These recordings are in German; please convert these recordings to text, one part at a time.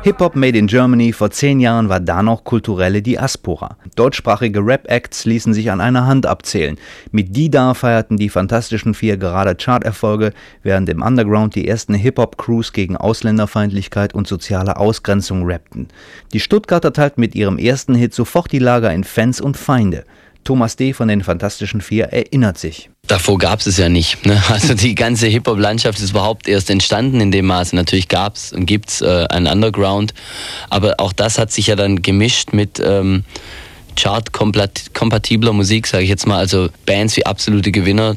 Hip-Hop made in Germany, vor 10 Jahren war da noch kulturelle Diaspora. Deutschsprachige Rap-Acts ließen sich an einer Hand abzählen. Mit Dida feierten die Fantastischen Vier gerade Charterfolge, während im Underground die ersten Hip-Hop-Crews gegen Ausländerfeindlichkeit und soziale Ausgrenzung rappten. Die Stuttgarter teilten mit ihrem ersten Hit sofort die Lager in Fans und Feinde. Thomas D. von den Fantastischen Vier erinnert sich. Davor gab es ja nicht. Ne? Also die ganze Hip-Hop-Landschaft ist überhaupt erst entstanden in dem Maße. Natürlich gab es und gibt es einen Underground, aber auch das hat sich ja dann gemischt mit Chart-kompatibler Musik, sage ich jetzt mal. Also Bands wie absolute Beginner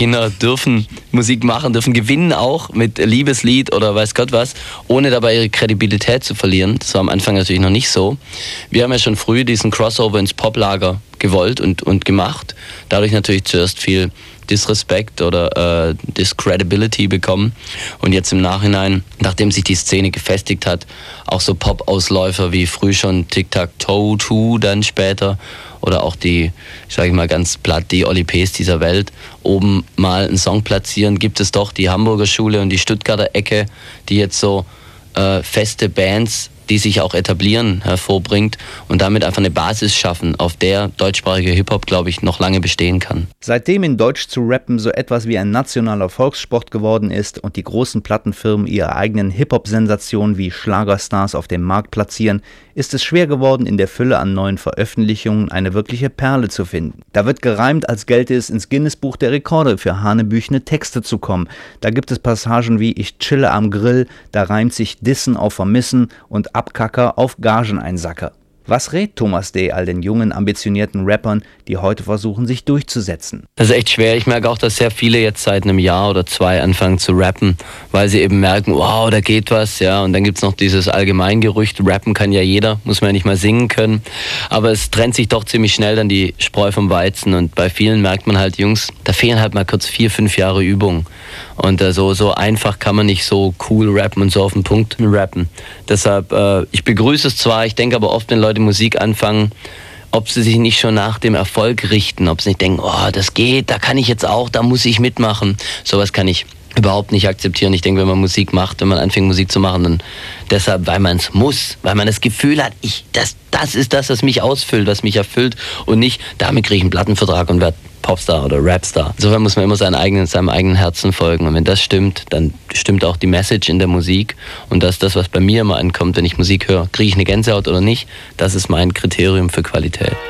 dürfen Musik machen, dürfen gewinnen auch mit Liebeslied oder weiß Gott was, ohne dabei ihre Kredibilität zu verlieren. Das war am Anfang natürlich noch nicht so. Wir haben ja schon früh diesen Crossover ins Poplager gewollt und gemacht. Dadurch natürlich zuerst viel Disrespect oder Discredibility bekommen. Und jetzt im Nachhinein, nachdem sich die Szene gefestigt hat, auch so Pop-Ausläufer wie früh schon Tic-Tac-Toe 2 dann später oder auch die, sage ich mal ganz platt, die Oli P's dieser Welt, oben mal einen Song platzieren, gibt es doch die Hamburger Schule und die Stuttgarter Ecke, die jetzt so feste Bands, die sich auch etablieren, hervorbringt und damit einfach eine Basis schaffen, auf der deutschsprachiger Hip-Hop, glaube ich, noch lange bestehen kann. Seitdem in Deutsch zu rappen so etwas wie ein nationaler Volkssport geworden ist und die großen Plattenfirmen ihre eigenen Hip-Hop-Sensationen wie Schlagerstars auf dem Markt platzieren, ist es schwer geworden, in der Fülle an neuen Veröffentlichungen eine wirkliche Perle zu finden. Da wird gereimt, als gelte es ins Guinness-Buch der Rekorde für hanebüchene Texte zu kommen. Da gibt es Passagen wie „Ich chille am Grill", da reimt sich Dissen auf Vermissen und Abkacker auf Gageneinsacker. Was rät Thomas D. all den jungen, ambitionierten Rappern, die heute versuchen, sich durchzusetzen? Das ist echt schwer. Ich merke auch, dass sehr viele jetzt seit einem Jahr oder 2 anfangen zu rappen, weil sie eben merken, wow, da geht was, ja. Und dann gibt's noch dieses Allgemeingerücht, rappen kann ja jeder, muss man ja nicht mal singen können. Aber es trennt sich doch ziemlich schnell dann die Spreu vom Weizen. Und bei vielen merkt man halt, Jungs, da fehlen halt mal kurz 4-5 Jahre Übung. Und so einfach kann man nicht so cool rappen und so auf den Punkt rappen. Deshalb, ich begrüße es zwar, ich denke aber oft, wenn Leute Musik anfangen, ob sie sich nicht schon nach dem Erfolg richten, ob sie nicht denken, oh, das geht, da kann ich jetzt auch, da muss ich mitmachen. Sowas kann ich überhaupt nicht akzeptieren. Ich denke, wenn man Musik macht, wenn man anfängt Musik zu machen, dann deshalb, weil man es muss, weil man das Gefühl hat, das ist das, was mich ausfüllt, was mich erfüllt und nicht, damit kriege ich einen Plattenvertrag und werde Popstar oder Rapstar. Insofern muss man immer seinem eigenen Herzen folgen. Und wenn das stimmt, dann stimmt auch die Message in der Musik. Und das ist das, was bei mir immer ankommt, wenn ich Musik höre. Kriege ich eine Gänsehaut oder nicht? Das ist mein Kriterium für Qualität.